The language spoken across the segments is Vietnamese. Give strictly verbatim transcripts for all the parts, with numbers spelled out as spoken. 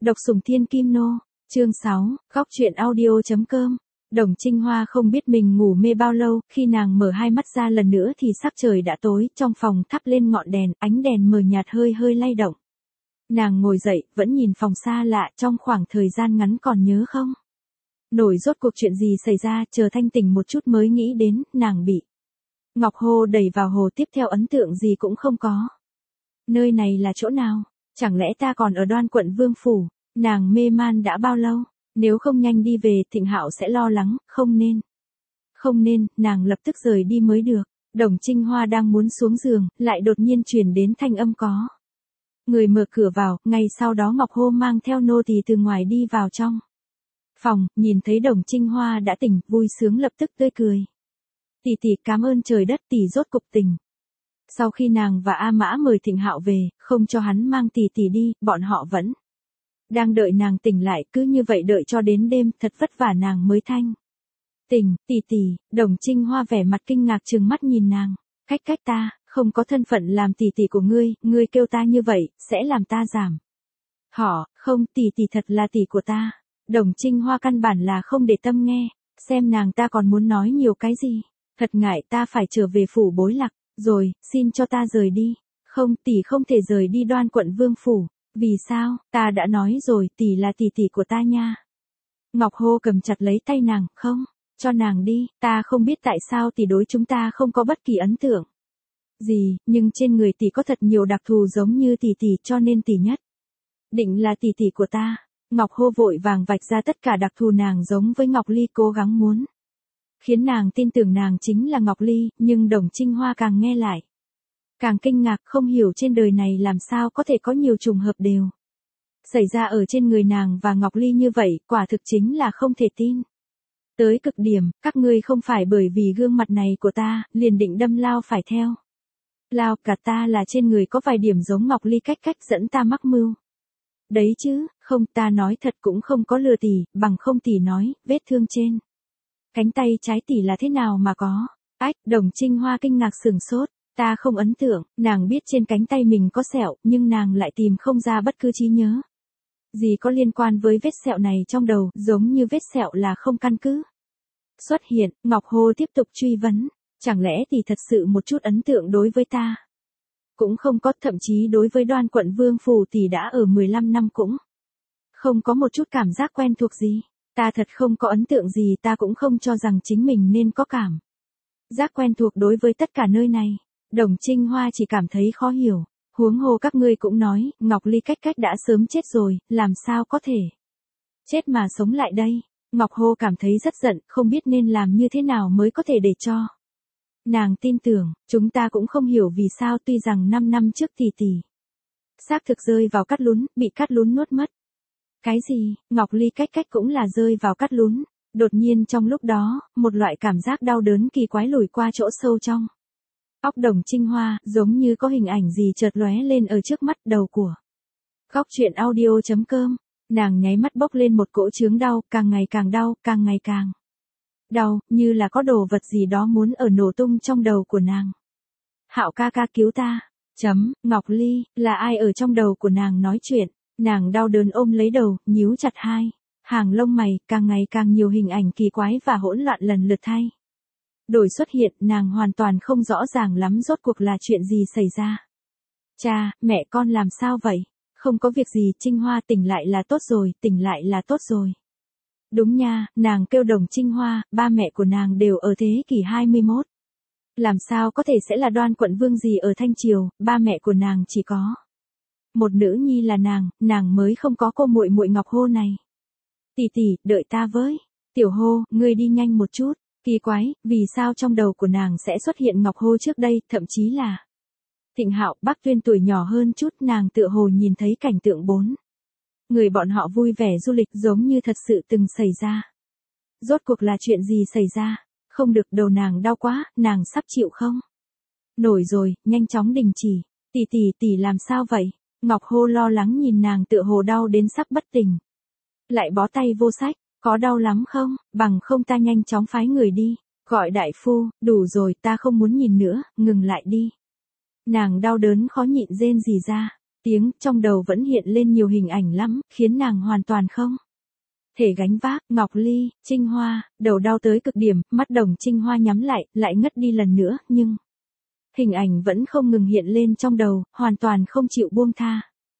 Độc sủng thiên kim nô, chương sáu, góc truyện audio.com. Đồng Trinh Hoa không biết mình ngủ mê bao lâu, khi nàng mở hai mắt ra lần nữa thì sắc trời đã tối, trong phòng thắp lên ngọn đèn, ánh đèn mờ nhạt hơi hơi lay động. Nàng ngồi dậy, vẫn nhìn phòng xa lạ, trong khoảng thời gian ngắn còn nhớ không? Nổi rốt cuộc chuyện gì xảy ra, chờ thanh tỉnh một chút mới nghĩ đến, nàng bị Ngọc Hô đẩy vào hồ, tiếp theo ấn tượng gì cũng không có. Nơi này là chỗ nào? Chẳng lẽ ta còn ở Đoan quận Vương phủ? Nàng mê man đã bao lâu? Nếu không nhanh đi về, Thịnh Hạo sẽ lo lắng, không nên. Không nên, nàng lập tức rời đi mới được. Đồng Trinh Hoa đang muốn xuống giường, lại đột nhiên truyền đến thanh âm có người mở cửa vào, ngay sau đó Ngọc Hô mang theo nô tỳ từ ngoài đi vào trong phòng, nhìn thấy Đồng Trinh Hoa đã tỉnh, vui sướng lập tức tươi cười. Tỷ tỷ, cảm ơn trời đất, tỷ rốt cục tỉnh. Sau khi nàng và A Mã mời Thịnh Hạo về, không cho hắn mang tỷ tỷ đi, bọn họ vẫn đang đợi nàng tỉnh lại, cứ như vậy đợi cho đến đêm, thật vất vả nàng mới thanh tỉnh. Tỷ tỷ, Đồng Trinh Hoa vẻ mặt kinh ngạc trừng mắt nhìn nàng. Cách cách ta, không có thân phận làm tỷ tỷ của ngươi, ngươi kêu ta như vậy, sẽ làm ta giảm họ, không, tỷ tỷ thật là tỷ của ta. Đồng Trinh Hoa căn bản là không để tâm nghe, xem nàng ta còn muốn nói nhiều cái gì. Thật ngại, ta phải trở về phủ Bối Lạc, rồi, xin cho ta rời đi. Không, tỷ không thể rời đi Đoan quận Vương phủ. Vì sao, ta đã nói rồi, tỷ là tỷ tỷ của ta nha. Ngọc Hô cầm chặt lấy tay nàng, không, cho nàng đi, ta không biết tại sao tỷ đối chúng ta không có bất kỳ ấn tượng gì, nhưng trên người tỷ có thật nhiều đặc thù giống như tỷ tỷ, cho nên tỷ nhất định là tỷ tỷ của ta. Ngọc Hô vội vàng vạch ra tất cả đặc thù nàng giống với Ngọc Ly, cố gắng muốn khiến nàng tin tưởng nàng chính là Ngọc Ly, nhưng Đồng Trinh Hoa càng nghe lại càng kinh ngạc, không hiểu trên đời này làm sao có thể có nhiều trùng hợp đều xảy ra ở trên người nàng và Ngọc Ly như vậy, quả thực chính là không thể tin. Tới cực điểm, các ngươi không phải bởi vì gương mặt này của ta, liền định đâm lao phải theo lao, cả ta là trên người có vài điểm giống Ngọc Ly, cách cách dẫn ta mắc mưu. Đấy chứ, không, ta nói thật cũng không có lừa tỷ, bằng không tỷ nói, vết thương trên cánh tay trái tỷ là thế nào mà có. Ách, Đồng Trinh Hoa kinh ngạc sửng sốt. Ta không ấn tượng, nàng biết trên cánh tay mình có sẹo, nhưng nàng lại tìm không ra bất cứ trí nhớ gì có liên quan với vết sẹo này trong đầu, giống như vết sẹo là không căn cứ xuất hiện. Ngọc Hô tiếp tục truy vấn, chẳng lẽ tỷ thật sự một chút ấn tượng đối với ta cũng không có, thậm chí đối với Đoan quận Vương phủ tỷ đã ở mười lăm năm cũng không có một chút cảm giác quen thuộc gì. Ta thật không có ấn tượng gì, ta cũng không cho rằng chính mình nên có cảm giác quen thuộc đối với tất cả nơi này. Đồng Trinh Hoa chỉ cảm thấy khó hiểu, huống hồ các ngươi cũng nói, Ngọc Ly cách cách đã sớm chết rồi, làm sao có thể chết mà sống lại đây. Ngọc Hô cảm thấy rất giận, không biết nên làm như thế nào mới có thể để cho nàng tin tưởng. Chúng ta cũng không hiểu vì sao, tuy rằng năm năm trước tỷ tỷ xác thực rơi vào cát lún, bị cát lún nuốt mất. Cái gì, Ngọc Ly cách cách cũng là rơi vào cát lún. Đột nhiên trong lúc đó, một loại cảm giác đau đớn kỳ quái lùi qua chỗ sâu trong óc Đồng Trinh Hoa, giống như có hình ảnh gì chợt lóe lên ở trước mắt. Đầu của góc truyện audio.com, nàng nháy mắt bốc lên một cỗ chướng đau, càng ngày càng đau, càng ngày càng đau, như là có đồ vật gì đó muốn ở nổ tung trong đầu của nàng. Hạo ca ca cứu ta. Chấm, Ngọc Ly, là ai ở trong đầu của nàng nói chuyện? Nàng đau đớn ôm lấy đầu, nhíu chặt hai hàng lông mày, càng ngày càng nhiều hình ảnh kỳ quái và hỗn loạn lần lượt thay đổi xuất hiện, nàng hoàn toàn không rõ ràng lắm rốt cuộc là chuyện gì xảy ra. Cha, mẹ con làm sao vậy? Không có việc gì, Trinh Hoa, tỉnh lại là tốt rồi, tỉnh lại là tốt rồi. Đúng nha, nàng kêu Đồng Trinh Hoa, ba mẹ của nàng đều ở thế kỷ hai mươi mốt. Làm sao có thể sẽ là Đoan quận Vương gì ở Thanh Triều, ba mẹ của nàng chỉ có một nữ nhi là nàng, nàng mới không có cô muội muội Ngọc Hô này. Tỷ tỷ, đợi ta với. Tiểu Hô, ngươi đi nhanh một chút. Kỳ quái, vì sao trong đầu của nàng sẽ xuất hiện Ngọc Hô trước đây, thậm chí là Thịnh Hạo. Bác Tuyên tuổi nhỏ hơn chút, nàng tựa hồ nhìn thấy cảnh tượng bốn người bọn họ vui vẻ du lịch giống như thật sự từng xảy ra. Rốt cuộc là chuyện gì xảy ra? Không được, đầu nàng đau quá, nàng sắp chịu không nổi rồi, nhanh chóng đình chỉ. Tỷ tỷ, tỷ làm sao vậy? Ngọc Hô lo lắng nhìn nàng tựa hồ đau đến sắp bất tỉnh. Lại bó tay vô sách, có đau lắm không? Bằng không ta nhanh chóng phái người đi, gọi đại phu. Đủ rồi, ta không muốn nhìn nữa, ngừng lại đi. Nàng đau đớn khó nhịn rên rỉ ra. tiếng, trong đầu vẫn hiện lên nhiều hình ảnh lắm, khiến nàng hoàn toàn không thể gánh vác. Ngọc Ly, Trinh Hoa, đầu đau tới cực điểm, mắt Đồng Trinh Hoa nhắm lại, lại ngất đi lần nữa, nhưng hình ảnh vẫn không ngừng hiện lên trong đầu, hoàn toàn không chịu buông tha.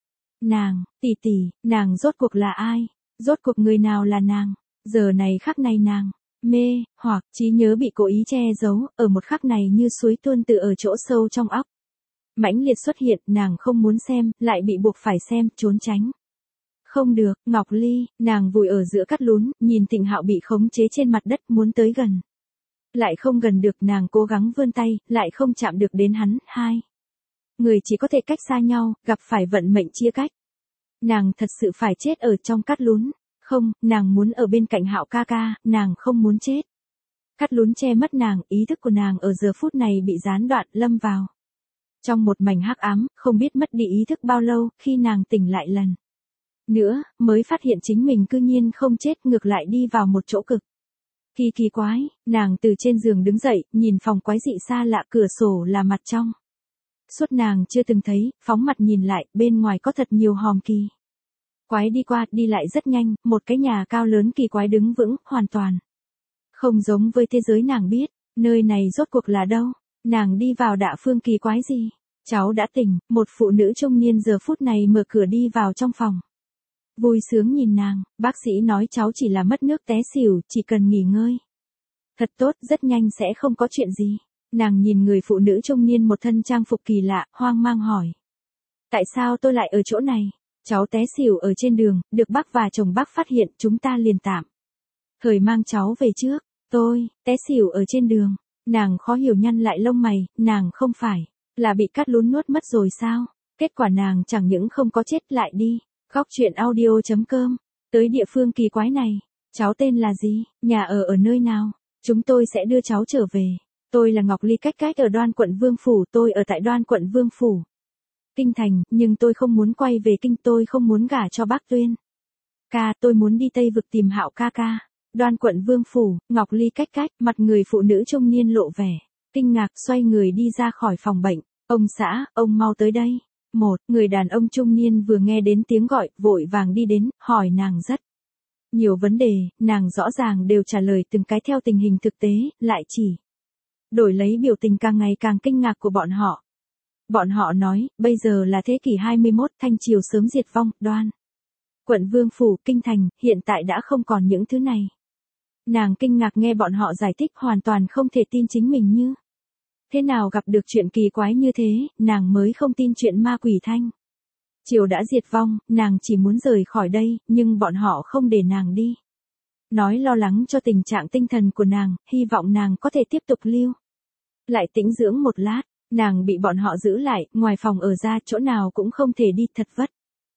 Nàng, tỷ tỷ, nàng rốt cuộc là ai? Rốt cuộc người nào là nàng? Giờ này khắc này nàng mê hoặc trí nhớ bị cố ý che giấu, ở một khắc này như suối tuôn từ ở chỗ sâu trong óc. Mãnh liệt xuất hiện, nàng không muốn xem, lại bị buộc phải xem, trốn tránh. Không được, Ngọc Ly, nàng vùi ở giữa cắt lún, nhìn Thịnh Hạo bị khống chế trên mặt đất, muốn tới gần. Lại không gần được, nàng cố gắng vươn tay, lại không chạm được đến hắn. Hai người chỉ có thể cách xa nhau, gặp phải vận mệnh chia cách. Nàng thật sự phải chết ở trong cắt lún. Không, nàng muốn ở bên cạnh Hạo ca ca, nàng không muốn chết. Cắt lún che mất nàng, ý thức của nàng ở giờ phút này bị gián đoạn, lâm vào trong một mảnh hắc ám, không biết mất đi ý thức bao lâu, khi nàng tỉnh lại lần nữa, mới phát hiện chính mình cư nhiên không chết, ngược lại đi vào một chỗ cực kỳ kỳ quái. Nàng từ trên giường đứng dậy, nhìn phòng quái dị xa lạ, cửa sổ là mặt trong suốt nàng chưa từng thấy, phóng mặt nhìn lại, bên ngoài có thật nhiều hòm kỳ quái đi qua, đi lại rất nhanh, một cái nhà cao lớn kỳ quái đứng vững, hoàn toàn không giống với thế giới nàng biết. Nơi này rốt cuộc là đâu? Nàng đi vào địa phương kỳ quái gì? Cháu đã tỉnh, một phụ nữ trung niên giờ phút này mở cửa đi vào trong phòng. Vui sướng nhìn nàng, bác sĩ nói cháu chỉ là mất nước té xỉu, chỉ cần nghỉ ngơi. Thật tốt, rất nhanh sẽ không có chuyện gì. Nàng nhìn người phụ nữ trung niên một thân trang phục kỳ lạ, hoang mang hỏi. Tại sao tôi lại ở chỗ này? Cháu té xỉu ở trên đường, được bác và chồng bác phát hiện, chúng ta liền tạm thời mang cháu về trước. Tôi, té xỉu ở trên đường. Nàng khó hiểu nhăn lại lông mày, nàng không phải là bị cắt lún nuốt mất rồi sao? Kết quả nàng chẳng những không có chết, lại đi. Góc truyện audio chấm com. Tới địa phương kỳ quái này. Cháu tên là gì? Nhà ở ở nơi nào? Chúng tôi sẽ đưa cháu trở về. Tôi là Ngọc Ly, cách cách ở Đoan quận Vương Phủ. Tôi ở tại Đoan quận Vương Phủ Kinh Thành, nhưng tôi không muốn quay về kinh, tôi không muốn gả cho bác Tuyên ca, tôi muốn đi Tây Vực tìm Hạo ca ca. Đoan quận Vương Phủ, Ngọc Ly cách cách, mặt người phụ nữ trung niên lộ vẻ kinh ngạc, xoay người đi ra khỏi phòng bệnh. Ông xã, ông mau tới đây. Một người đàn ông trung niên vừa nghe đến tiếng gọi, vội vàng đi đến, hỏi nàng rất nhiều vấn đề, nàng rõ ràng đều trả lời từng cái theo tình hình thực tế, lại chỉ đổi lấy biểu tình càng ngày càng kinh ngạc của bọn họ. Bọn họ nói, bây giờ là thế kỷ hai mươi mốt, Thanh Triều sớm diệt vong, Đoan quận Vương Phủ, Kinh Thành, hiện tại đã không còn những thứ này. Nàng kinh ngạc nghe bọn họ giải thích, hoàn toàn không thể tin chính mình như thế nào gặp được chuyện kỳ quái như thế, nàng mới không tin chuyện ma quỷ Thanh Triều đã diệt vong, nàng chỉ muốn rời khỏi đây, nhưng bọn họ không để nàng đi. Nói lo lắng cho tình trạng tinh thần của nàng, hy vọng nàng có thể tiếp tục lưu lại tĩnh dưỡng một lát. Nàng bị bọn họ giữ lại, ngoài phòng ở ra, chỗ nào cũng không thể đi, thật vất.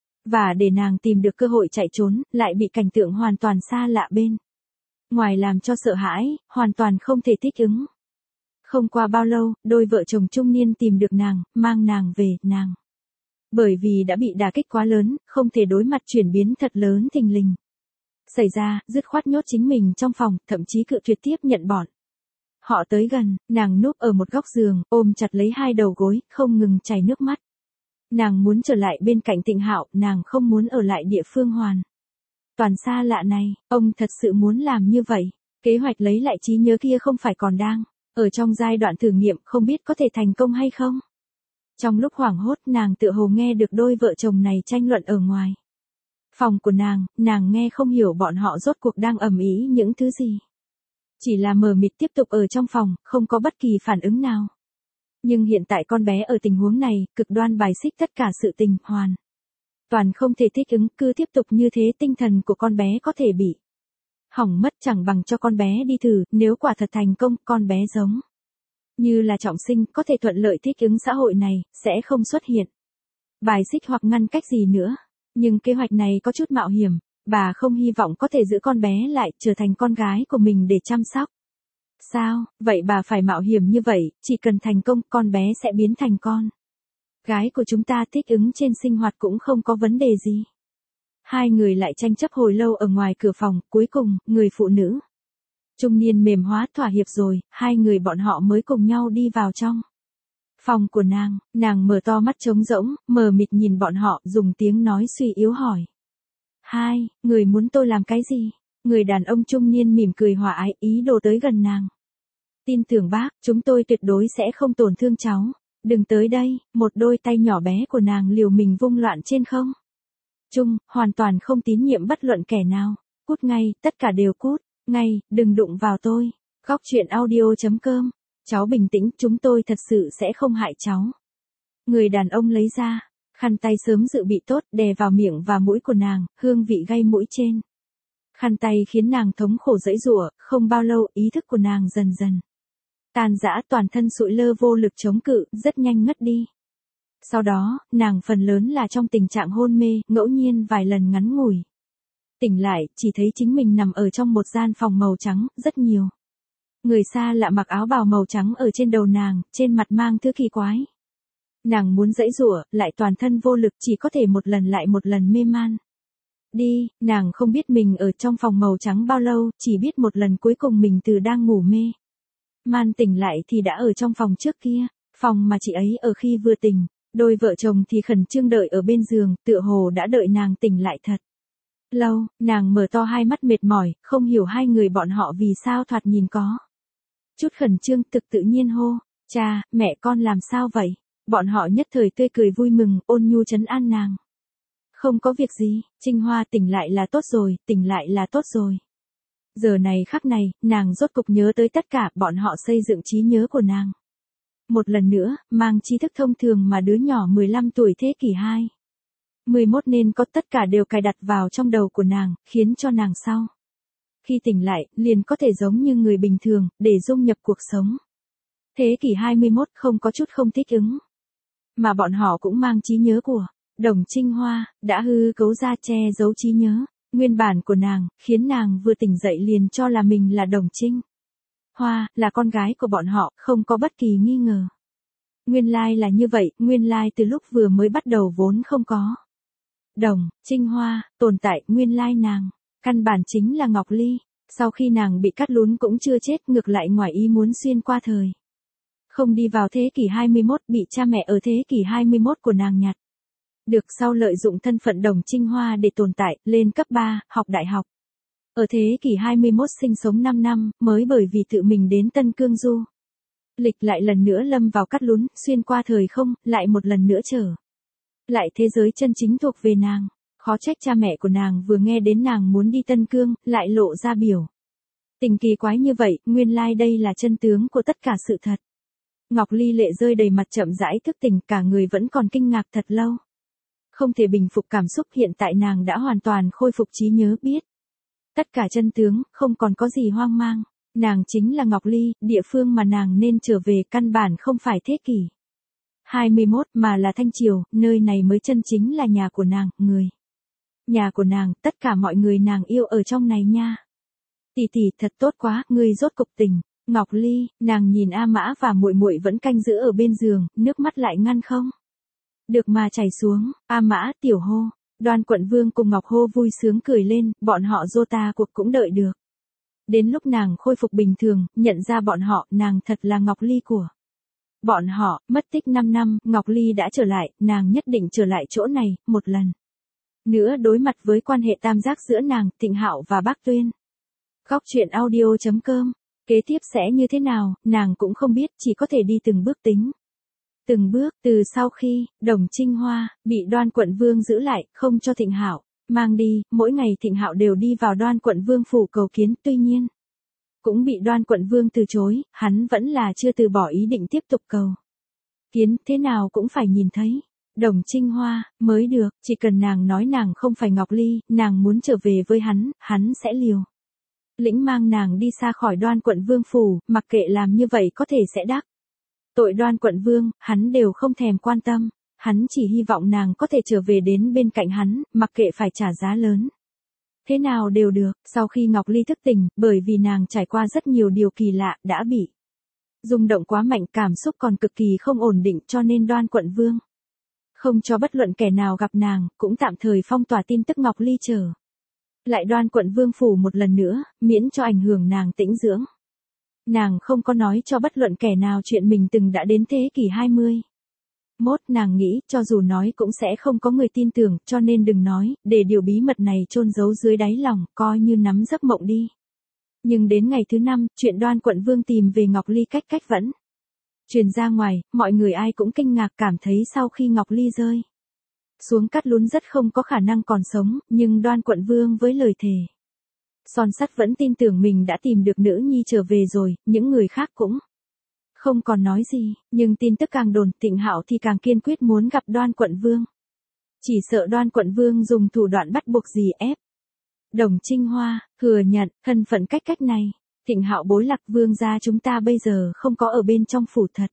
Và để nàng tìm được cơ hội chạy trốn, lại bị cảnh tượng hoàn toàn xa lạ bên ngoài làm cho sợ hãi, hoàn toàn không thể thích ứng. Không qua bao lâu, đôi vợ chồng trung niên tìm được nàng, mang nàng về, nàng bởi vì đã bị đả kích quá lớn, không thể đối mặt chuyển biến thật lớn thình lình xảy ra, dứt khoát nhốt chính mình trong phòng, thậm chí cự tuyệt tiếp nhận bọn họ tới gần. Nàng núp ở một góc giường, ôm chặt lấy hai đầu gối, không ngừng chảy nước mắt. Nàng muốn trở lại bên cạnh Thịnh Hạo, nàng không muốn ở lại địa phương hoàn toàn xa lạ này. Ông thật sự muốn làm như vậy. Kế hoạch lấy lại trí nhớ kia không phải còn đang ở trong giai đoạn thử nghiệm, không biết có thể thành công hay không. Trong lúc hoảng hốt, nàng tựa hồ nghe được đôi vợ chồng này tranh luận ở ngoài phòng của nàng, nàng nghe không hiểu bọn họ rốt cuộc đang ầm ĩ những thứ gì. Chỉ là mờ mịt tiếp tục ở trong phòng, không có bất kỳ phản ứng nào. Nhưng hiện tại con bé ở tình huống này, cực đoan bài xích tất cả sự tình, hoàn toàn không thể thích ứng, cứ tiếp tục như thế tinh thần của con bé có thể bị hỏng mất, chẳng bằng cho con bé đi thử, nếu quả thật thành công, con bé giống như là trọng sinh, có thể thuận lợi thích ứng xã hội này, sẽ không xuất hiện bài xích hoặc ngăn cách gì nữa. Nhưng kế hoạch này có chút mạo hiểm, bà không hy vọng có thể giữ con bé lại, trở thành con gái của mình để chăm sóc. Sao, vậy bà phải mạo hiểm như vậy, chỉ cần thành công, con bé sẽ biến thành con gái của chúng ta, thích ứng trên sinh hoạt cũng không có vấn đề gì. Hai người lại tranh chấp hồi lâu ở ngoài cửa phòng, cuối cùng, người phụ nữ trung niên mềm hóa thỏa hiệp rồi, hai người bọn họ mới cùng nhau đi vào trong Phòng của nàng, nàng mở to mắt trống rỗng, mờ mịt nhìn bọn họ, dùng tiếng nói suy yếu hỏi. Hai, người muốn tôi làm cái gì? Người đàn ông trung niên mỉm cười hòa ái, ý đồ tới gần nàng. Tin tưởng bác, chúng tôi tuyệt đối sẽ không tổn thương cháu. Đừng tới đây, một đôi tay nhỏ bé của nàng liều mình vung loạn trên không. Trung, hoàn toàn không tín nhiệm bất luận kẻ nào. Cút ngay, tất cả đều cút, ngay, đừng đụng vào tôi. Góc chuyện audio chấm com. Cháu bình tĩnh, chúng tôi thật sự sẽ không hại cháu. Người đàn ông lấy ra, khăn tay sớm dự bị tốt, đè vào miệng và mũi của nàng, hương vị gây mũi trên. Khăn tay khiến nàng thống khổ dãy giụa, không bao lâu, ý thức của nàng dần dần tan rã, toàn thân sụi lơ vô lực chống cự, rất nhanh ngất đi. Sau đó, nàng phần lớn là trong tình trạng hôn mê, ngẫu nhiên vài lần ngắn ngủi. Tỉnh lại, chỉ thấy chính mình nằm ở trong một gian phòng màu trắng, rất nhiều người xa lạ mặc áo bào màu trắng ở trên đầu nàng, trên mặt mang thứ kỳ quái. Nàng muốn giãy giụa, lại toàn thân vô lực, chỉ có thể một lần lại một lần mê man. Đi, nàng không biết mình ở trong phòng màu trắng bao lâu, chỉ biết một lần cuối cùng mình từ đang ngủ mê man tỉnh lại thì đã ở trong phòng trước kia, phòng mà chị ấy ở khi vừa tỉnh. Đôi vợ chồng thì khẩn trương đợi ở bên giường, tựa hồ đã đợi nàng tỉnh lại thật lâu. Nàng mở to hai mắt mệt mỏi, không hiểu hai người bọn họ vì sao thoạt nhìn có chút khẩn trương, thực tự nhiên hô. Cha, mẹ con làm sao vậy? Bọn họ nhất thời tươi cười vui mừng, ôn nhu trấn an nàng. Không có việc gì, Trinh Hoa, tỉnh lại là tốt rồi, tỉnh lại là tốt rồi. Giờ này khắc này, nàng rốt cục nhớ tới tất cả, bọn họ xây dựng trí nhớ của nàng. Một lần nữa, mang tri thức thông thường mà đứa nhỏ mười lăm tuổi thế kỷ hai. mười mốt nên có, tất cả đều cài đặt vào trong đầu của nàng, khiến cho nàng sau khi tỉnh lại, liền có thể giống như người bình thường, để dung nhập cuộc sống. Thế kỷ hai mươi mốt không có chút không thích ứng. Mà bọn họ cũng mang trí nhớ của Đồng Trinh Hoa, đã hư cấu ra che giấu trí nhớ nguyên bản của nàng, khiến nàng vừa tỉnh dậy liền cho là mình là Đồng Trinh Hoa, là con gái của bọn họ, không có bất kỳ nghi ngờ. Nguyên lai là như vậy, nguyên lai từ lúc vừa mới bắt đầu vốn không có Đồng Trinh Hoa tồn tại, nguyên lai nàng căn bản chính là Ngọc Ly. Sau khi nàng bị cắt lún cũng chưa chết, ngược lại ngoài ý muốn xuyên qua thời không đi vào thế kỷ hai mươi mốt, bị cha mẹ ở thế kỷ hai mươi mốt của nàng nhặt được, sau lợi dụng thân phận Đồng Trinh Hoa để tồn tại, lên cấp ba, học đại học. Ở thế kỷ hai mươi mốt sinh sống năm năm, mới bởi vì tự mình đến Tân Cương du lịch lại lần nữa lâm vào cắt lún, xuyên qua thời không, lại một lần nữa trở lại thế giới chân chính thuộc về nàng. Khó trách cha mẹ của nàng vừa nghe đến nàng muốn đi Tân Cương, lại lộ ra biểu tình kỳ quái như vậy, nguyên lai like đây là chân tướng của tất cả sự thật. Ngọc Ly lệ rơi đầy mặt, chậm rãi thức tỉnh, cả người vẫn còn kinh ngạc thật lâu. Không thể bình phục cảm xúc, hiện tại nàng đã hoàn toàn khôi phục trí nhớ, biết tất cả chân tướng, không còn có gì hoang mang. Nàng chính là Ngọc Ly, địa phương mà nàng nên trở về căn bản không phải thế kỷ hai mươi mốt mà là Thanh Triều, nơi này mới chân chính là nhà của nàng, người nhà của nàng, tất cả mọi người nàng yêu ở trong này nha. Tỷ tỷ, thật tốt quá, ngươi rốt cục tỉnh. Ngọc Ly, nàng nhìn A Mã và muội muội vẫn canh giữ ở bên giường, nước mắt lại ngăn không được mà chảy xuống. A Mã, tiểu hô. Đoan Quận Vương cùng Ngọc Hô vui sướng cười lên, bọn họ dô ta cuộc cũng đợi được. Đến lúc nàng khôi phục bình thường, nhận ra bọn họ, nàng thật là Ngọc Ly của bọn họ. Mất tích năm năm, Ngọc Ly đã trở lại, nàng nhất định trở lại chỗ này, một lần nữa đối mặt với quan hệ tam giác giữa nàng, Thịnh Hạo và Bác Tuyên. Góc chuyện audio chấm com. Kế tiếp sẽ như thế nào, nàng cũng không biết, chỉ có thể đi từng bước tính. Từng bước, từ sau khi Đồng Trinh Hoa bị Đoan Quận Vương giữ lại, không cho Thịnh Hạo mang đi, mỗi ngày Thịnh Hạo đều đi vào Đoan Quận Vương phủ cầu kiến, tuy nhiên cũng bị Đoan Quận Vương từ chối, hắn vẫn là chưa từ bỏ ý định tiếp tục cầu kiến, thế nào cũng phải nhìn thấy Đồng Trinh Hoa mới được, chỉ cần nàng nói nàng không phải Ngọc Ly, nàng muốn trở về với hắn, hắn sẽ liều lĩnh mang nàng đi xa khỏi Đoan Quận Vương phủ, mặc kệ làm như vậy có thể sẽ đắc tội Đoan Quận Vương, hắn đều không thèm quan tâm. Hắn chỉ hy vọng nàng có thể trở về đến bên cạnh hắn, mặc kệ phải trả giá lớn thế nào đều được. Sau khi Ngọc Ly thức tỉnh, bởi vì nàng trải qua rất nhiều điều kỳ lạ, đã bị rung động quá mạnh, cảm xúc còn cực kỳ không ổn định, cho nên Đoan Quận Vương không cho bất luận kẻ nào gặp nàng, cũng tạm thời phong tỏa tin tức Ngọc Ly trở lại Đoan Quận Vương phủ một lần nữa, miễn cho ảnh hưởng nàng tĩnh dưỡng. Nàng không có nói cho bất luận kẻ nào chuyện mình từng đã đến thế kỷ hai mươi mốt, nàng nghĩ cho dù nói cũng sẽ không có người tin tưởng, cho nên đừng nói, để điều bí mật này chôn giấu dưới đáy lòng, coi như nắm giấc mộng đi. Nhưng đến ngày thứ năm, chuyện Đoan Quận Vương tìm về Ngọc Ly cách cách vẫn truyền ra ngoài, mọi người ai cũng kinh ngạc, cảm thấy sau khi Ngọc Ly rơi xuống cát lún rất không có khả năng còn sống, nhưng Đoan Quận Vương với lời thề son sắt vẫn tin tưởng mình đã tìm được nữ nhi trở về rồi, những người khác cũng không còn nói gì, nhưng tin tức càng đồn, Thịnh Hạo thì càng kiên quyết muốn gặp Đoan Quận Vương. Chỉ sợ Đoan Quận Vương dùng thủ đoạn bắt buộc gì ép Đồng Trinh Hoa thừa nhận thân phận cách cách này. Thịnh Hạo bối lạc, vương gia chúng ta bây giờ không có ở bên trong phủ, thật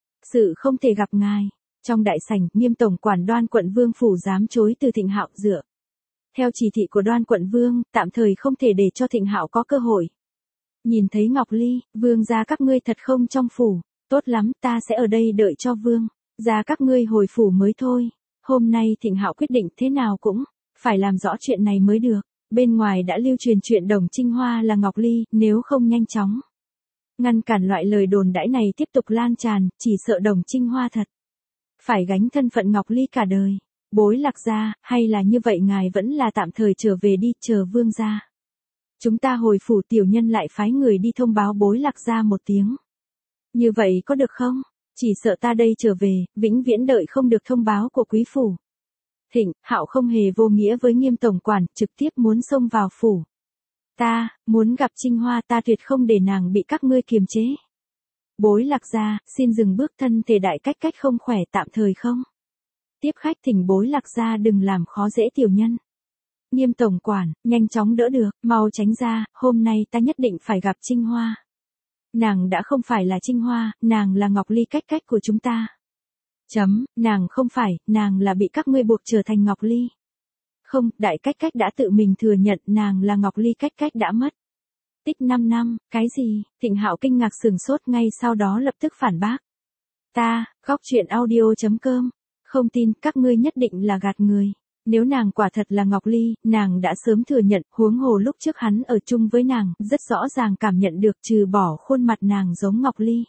sự không thể gặp ngài. Trong đại sảnh, Nghiêm tổng quản Đoan Quận Vương phủ dám chối từ Thịnh Hạo, dựa theo chỉ thị của Đoan Quận Vương, tạm thời không thể để cho Thịnh Hạo có cơ hội nhìn thấy Ngọc Ly. Vương gia các ngươi thật không trong phủ, tốt lắm, ta sẽ ở đây đợi cho vương gia các ngươi hồi phủ mới thôi. Hôm nay Thịnh Hạo quyết định thế nào cũng phải làm rõ chuyện này mới được. Bên ngoài đã lưu truyền chuyện Đồng Trinh Hoa là Ngọc Ly, nếu không nhanh chóng ngăn cản loại lời đồn đãi này tiếp tục lan tràn, chỉ sợ Đồng Trinh Hoa thật phải gánh thân phận Ngọc Ly cả đời. Bối lạc gia, hay là như vậy, ngài vẫn là tạm thời trở về đi, chờ vương gia chúng ta hồi phủ, tiểu nhân lại phái người đi thông báo bối lạc gia một tiếng. Như vậy có được không? Chỉ sợ ta đây trở về, vĩnh viễn đợi không được thông báo của quý phủ. Thịnh Hạo không hề vô nghĩa với Nghiêm tổng quản, trực tiếp muốn xông vào phủ. Ta muốn gặp Trinh Hoa, ta tuyệt không để nàng bị các ngươi kiềm chế. Bối lạc gia, xin dừng bước, thân thể đại cách cách không khỏe, tạm thời không tiếp khách, thỉnh bối lạc gia đừng làm khó dễ tiểu nhân. Nghiêm tổng quản, nhanh chóng đỡ được, mau tránh ra, hôm nay ta nhất định phải gặp Trinh Hoa. Nàng đã không phải là Trinh Hoa, nàng là Ngọc Ly cách cách của chúng ta. Chấm, nàng không phải, nàng là bị các ngươi buộc trở thành Ngọc Ly. Không, đại cách cách đã tự mình thừa nhận nàng là Ngọc Ly cách cách đã mất tích năm năm, cái gì? Thịnh Hạo kinh ngạc sửng sốt, ngay sau đó lập tức phản bác. Ta, góc truyện audio chấm com, không tin, các ngươi nhất định là gạt người. Nếu nàng quả thật là Ngọc Ly, nàng đã sớm thừa nhận, huống hồ lúc trước hắn ở chung với nàng, rất rõ ràng cảm nhận được trừ bỏ khuôn mặt nàng giống Ngọc Ly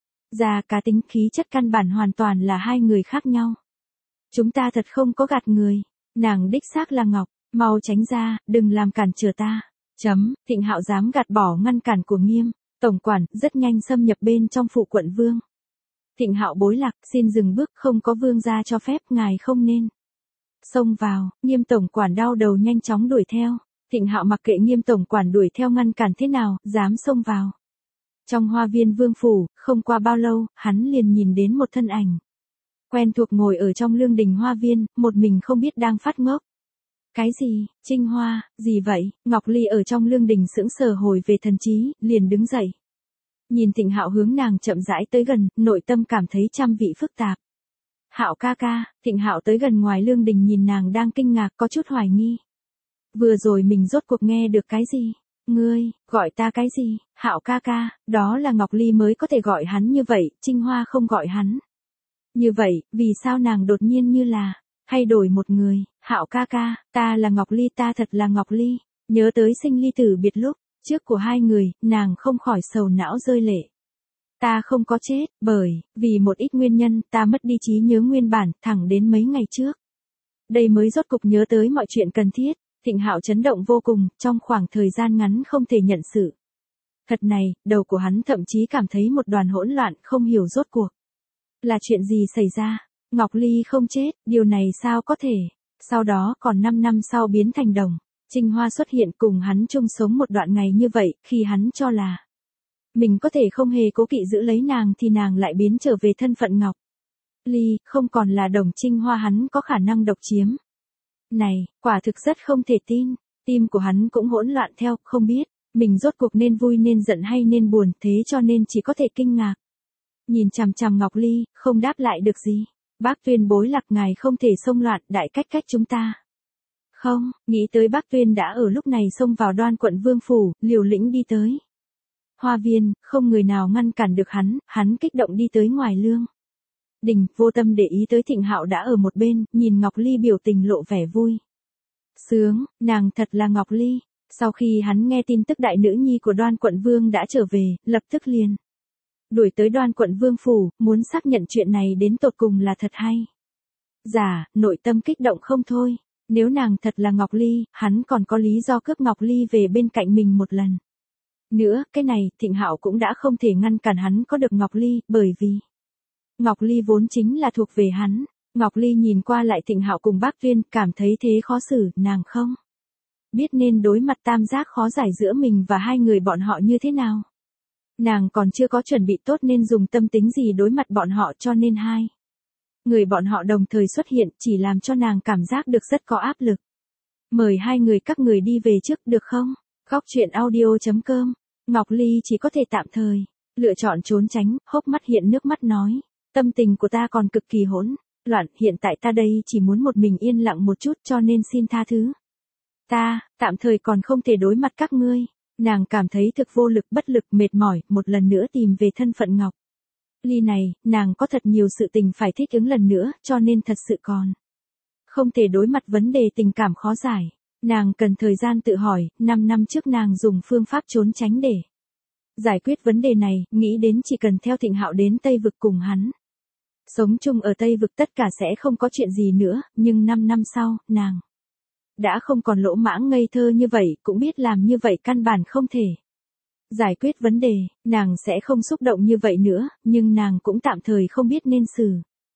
ra, cá tính khí chất căn bản hoàn toàn là hai người khác nhau. Chúng ta thật không có gạt người, nàng đích xác là Ngọc, mau tránh ra, đừng làm cản trở ta. Chấm, Thịnh Hạo dám gạt bỏ ngăn cản của Nghiêm tổng quản, rất nhanh xâm nhập bên trong phủ quận vương. Thịnh Hạo bối lạc, xin dừng bước, không có vương gia cho phép, ngài không nên xông vào. Nghiêm tổng quản đau đầu nhanh chóng đuổi theo. Thịnh Hạo mặc kệ Nghiêm tổng quản đuổi theo ngăn cản thế nào, dám xông vào trong hoa viên vương phủ. Không qua bao lâu, hắn liền nhìn đến một thân ảnh quen thuộc ngồi ở trong lương đình hoa viên, một mình không biết đang phát ngốc. Cái gì? Trinh Hoa, gì vậy? Ngọc Ly ở trong lương đình sững sờ, hồi về thần trí, liền đứng dậy. Nhìn Thịnh Hạo hướng nàng chậm rãi tới gần, nội tâm cảm thấy trăm vị phức tạp. Hạo ca ca. Thịnh Hạo tới gần ngoài lương đình, nhìn nàng đang kinh ngạc, có chút hoài nghi. Vừa rồi mình rốt cuộc nghe được cái gì? Ngươi, gọi ta cái gì? Hạo ca ca, đó là Ngọc Ly mới có thể gọi hắn như vậy, Trinh Hoa không gọi hắn như vậy, vì sao nàng đột nhiên như là thay đổi một người? Hạo ca ca, ta là Ngọc Ly, ta thật là Ngọc Ly. Nhớ tới sinh ly tử biệt lúc trước của hai người, nàng không khỏi sầu não rơi lệ. Ta không có chết, bởi vì một ít nguyên nhân, ta mất đi trí nhớ nguyên bản, thẳng đến mấy ngày trước. Đây mới rốt cục nhớ tới mọi chuyện cần thiết. Thịnh Hạo chấn động vô cùng, trong khoảng thời gian ngắn không thể nhận sự thật này, đầu của hắn thậm chí cảm thấy một đoàn hỗn loạn, không hiểu rốt cuộc là chuyện gì xảy ra. Ngọc Ly không chết, điều này sao có thể? Sau đó còn năm năm sau biến thành Đồng Trinh Hoa xuất hiện, cùng hắn chung sống một đoạn ngày như vậy, khi hắn cho là mình có thể không hề cố kỵ giữ lấy nàng thì nàng lại biến trở về thân phận Ngọc Ly, không còn là Đồng Trinh Hoa, hắn có khả năng độc chiếm. Này, quả thực rất không thể tin, tim của hắn cũng hỗn loạn theo, không biết mình rốt cuộc nên vui nên giận hay nên buồn, thế cho nên chỉ có thể kinh ngạc. Nhìn chằm chằm Ngọc Ly, không đáp lại được gì. Bác Tuyên bối lạc, ngài không thể xông loạn, đại cách cách chúng ta. Không, nghĩ tới Bác Tuyên đã ở lúc này xông vào Đoan Quận Vương phủ, liều lĩnh đi tới hoa viên, không người nào ngăn cản được hắn, hắn kích động đi tới ngoài lương đình, vô tâm để ý tới Thịnh Hạo đã ở một bên, nhìn Ngọc Ly biểu tình lộ vẻ vui sướng, nàng thật là Ngọc Ly. Sau khi hắn nghe tin tức đại nữ nhi của Đoan quận vương đã trở về, lập tức liền đuổi tới Đoan quận vương phủ, muốn xác nhận chuyện này đến tột cùng là thật hay giả, nội tâm kích động không thôi. Nếu nàng thật là Ngọc Ly, hắn còn có lý do cướp Ngọc Ly về bên cạnh mình một lần. Nữa, cái này, Thịnh Hạo cũng đã không thể ngăn cản hắn có được Ngọc Ly, bởi vì Ngọc Ly vốn chính là thuộc về hắn. Ngọc Ly nhìn qua lại Thịnh Hạo cùng Bác Tuyên, cảm thấy thế khó xử, nàng không biết nên đối mặt tam giác khó giải giữa mình và hai người bọn họ như thế nào. Nàng còn chưa có chuẩn bị tốt nên dùng tâm tính gì đối mặt bọn họ, cho nên hai người bọn họ đồng thời xuất hiện chỉ làm cho nàng cảm giác được rất có áp lực. Mời hai người các người đi về trước được không? Góc truyện audio chấm com. Ngọc Ly chỉ có thể tạm thời lựa chọn trốn tránh, hốc mắt hiện nước mắt nói. Tâm tình của ta còn cực kỳ hỗn loạn, hiện tại ta đây chỉ muốn một mình yên lặng một chút, cho nên xin tha thứ. Ta, tạm thời còn không thể đối mặt các ngươi. Nàng cảm thấy thực vô lực, bất lực, mệt mỏi, một lần nữa tìm về thân phận Ngọc Ly này, nàng có thật nhiều sự tình phải thích ứng lần nữa, cho nên thật sự còn không thể đối mặt vấn đề tình cảm khó giải. Nàng cần thời gian tự hỏi, năm năm trước nàng dùng phương pháp trốn tránh để giải quyết vấn đề này, nghĩ đến chỉ cần theo Thịnh Hạo đến Tây Vực cùng hắn sống chung ở Tây Vực tất cả sẽ không có chuyện gì nữa, nhưng năm năm sau, nàng đã không còn lỗ mãng ngây thơ như vậy, cũng biết làm như vậy căn bản không thể giải quyết vấn đề, nàng sẽ không xúc động như vậy nữa, nhưng nàng cũng tạm thời không biết nên xử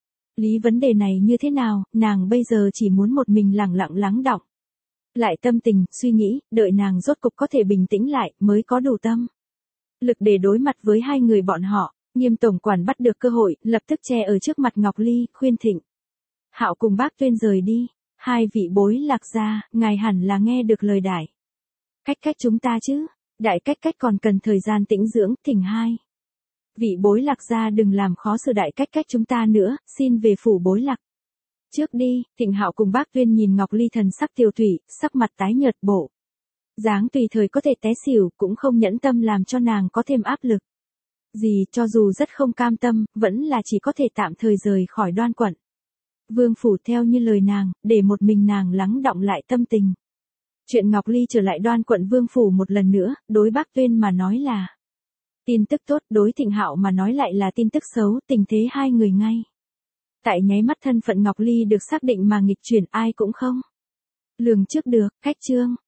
lý vấn đề này như thế nào, nàng bây giờ chỉ muốn một mình lặng lặng lắng đọng lại tâm tình, suy nghĩ, đợi nàng rốt cục có thể bình tĩnh lại, mới có đủ tâm lực để đối mặt với hai người bọn họ. Nghiêm tổng quản bắt được cơ hội, lập tức che ở trước mặt Ngọc Ly, khuyên Thịnh Hạo cùng Bác Tuyên rời đi. Hai vị bối Lạc gia, ngài hẳn là nghe được lời đại cách cách chúng ta chứ. Đại cách cách còn cần thời gian tĩnh dưỡng, thỉnh hai vị bối Lạc gia đừng làm khó xử đại cách cách chúng ta nữa, xin về phủ bối Lạc trước đi. Thịnh Hạo cùng Bác Tuyên nhìn Ngọc Ly thần sắc tiêu thủy, sắc mặt tái nhợt, bộ dáng tùy thời có thể té xỉu, cũng không nhẫn tâm làm cho nàng có thêm áp lực gì, cho dù rất không cam tâm, vẫn là chỉ có thể tạm thời rời khỏi Đoan quận vương phủ theo như lời nàng, để một mình nàng lắng đọng lại tâm tình. Chuyện Ngọc Ly trở lại Đoan quận vương phủ một lần nữa, đối Bác Tuyên mà nói là tin tức tốt, đối Thịnh Hạo mà nói lại là tin tức xấu, tình thế hai người ngay tại nháy mắt thân phận Ngọc Ly được xác định mà nghịch chuyển, ai cũng không lường trước được. Khách chương